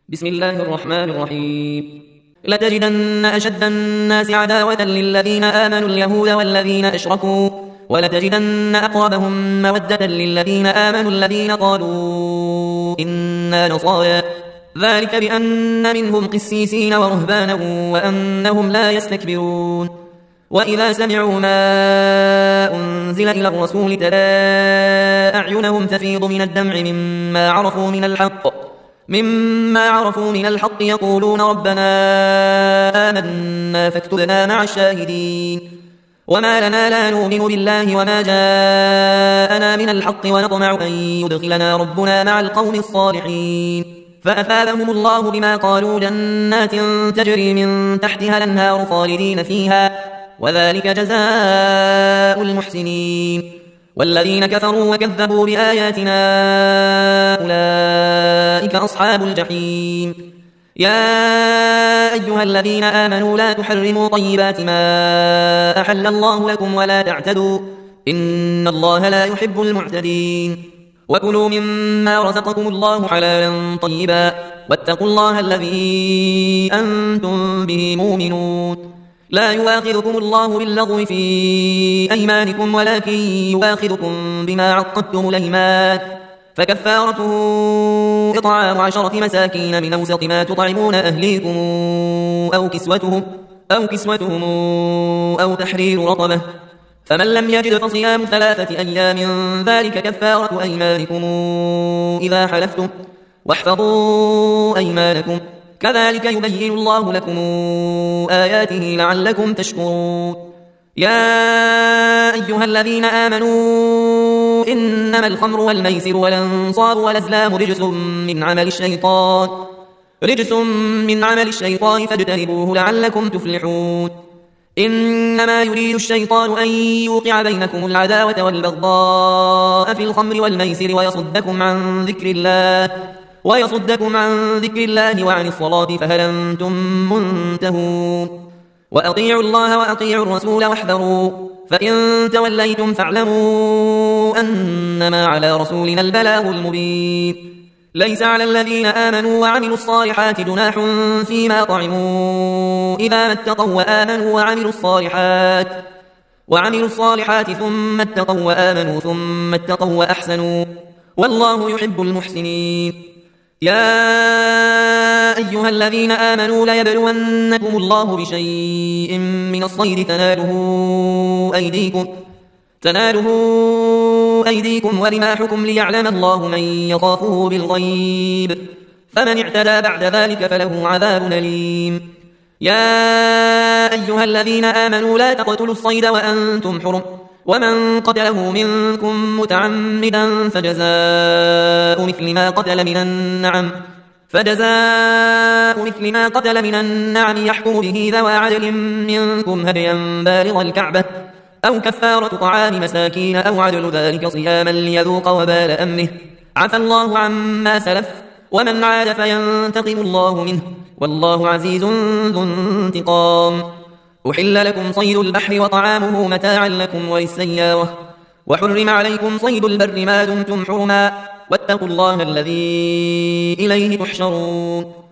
بسم الله الرحمن الرحيم. لتجدن أشد الناس عداوة للذين آمنوا اليهود والذين أشركوا، ولتجدن أقربهم مودة للذين آمنوا الذين قالوا إنا نصارى، ذلك بأن منهم قسيسين ورهبانا وأنهم لا يستكبرون. وإذا سمعوا ما أنزل إلى الرسول ترى أعينهم تفيض من الدمع مما عرفوا من الحق يقولون ربنا آمنا فاكتبنا مع الشاهدين. وما لنا لا نؤمن بالله وما جاءنا من الحق ونطمع أن يدخلنا ربنا مع القوم الصالحين. فأثابهم الله بما قالوا جنات تجري من تحتها الأنهار خالدين فيها، وذلك جزاء المحسنين. والذين كفروا وكذبوا بآياتنا أولئك أصحاب الجحيم. يا أيها الذين آمنوا لا تحرموا طيبات ما أحل الله لكم ولا تعتدوا، إن الله لا يحب المعتدين. وكلوا مما رزقكم الله حلالا طيبا، واتقوا الله الذي أنتم به مؤمنون. لا يؤاخذكم الله باللغو في أيمانكم ولكن يؤاخذكم بما عقدتم الأيمان، فكفارته إطعام 10 مساكين من أوسط ما تطعمون أهليكم أو كسوتهم أو تحرير رقبة، فمن لم يجد فصيام 3 أيام ذلك كفارة أيمانكم إذا حلفتم، واحفظوا أيمانكم، كذلك يبين الله لكم آياته لعلكم تشكرون. يا أيها الذين آمنوا إنما الخمر والميسر والأنصاب والأزلام رجس من عمل الشيطان فاجتنبوه لعلكم تفلحون. إنما يريد الشيطان أن يوقع بينكم العداوة والبغضاء في الخمر والميسر ويصدكم عن ذكر الله وعن الصلاة فهل أنتم منتهون. وأطيعوا الله وأطيعوا الرسول واحذروا، فإن توليتم فاعلموا أنما على رسولنا البلاغ المبين. ليس على الذين آمنوا وعملوا الصالحات جناح فيما طعموا إذا ما اتقوا وآمنوا وعملوا الصالحات ثم اتقوا وآمنوا ثم اتقوا وأحسنوا، والله يحب المحسنين. يا أيها الذين آمنوا ليبلونكم الله بشيء من الصيد تناله أيديكم ورماحكم ليعلم الله من يخافه بالغيب، فمن اعتدى بعد ذلك فله عذاب أليم. يا أيها الذين آمنوا لا تقتلوا الصيد وأنتم حرم، ومن قتله منكم متعمدا فجزاء مثل ما قتل من النعم يحكم به ذوى عدل منكم هديا بالغ الكعبة، أو كفارة طعام مساكين أو عدل ذلك صياما ليذوق وبال أمره، عفى الله عما سلف، ومن عاد فينتقم الله منه، والله عزيز ذو انتقام. أحل لكم صيد البحر وطعامه متاعا لكم وللسيارة، وحرم عليكم صيد البر ما دمتم حرما، واتقوا الله الذي إليه تحشرون.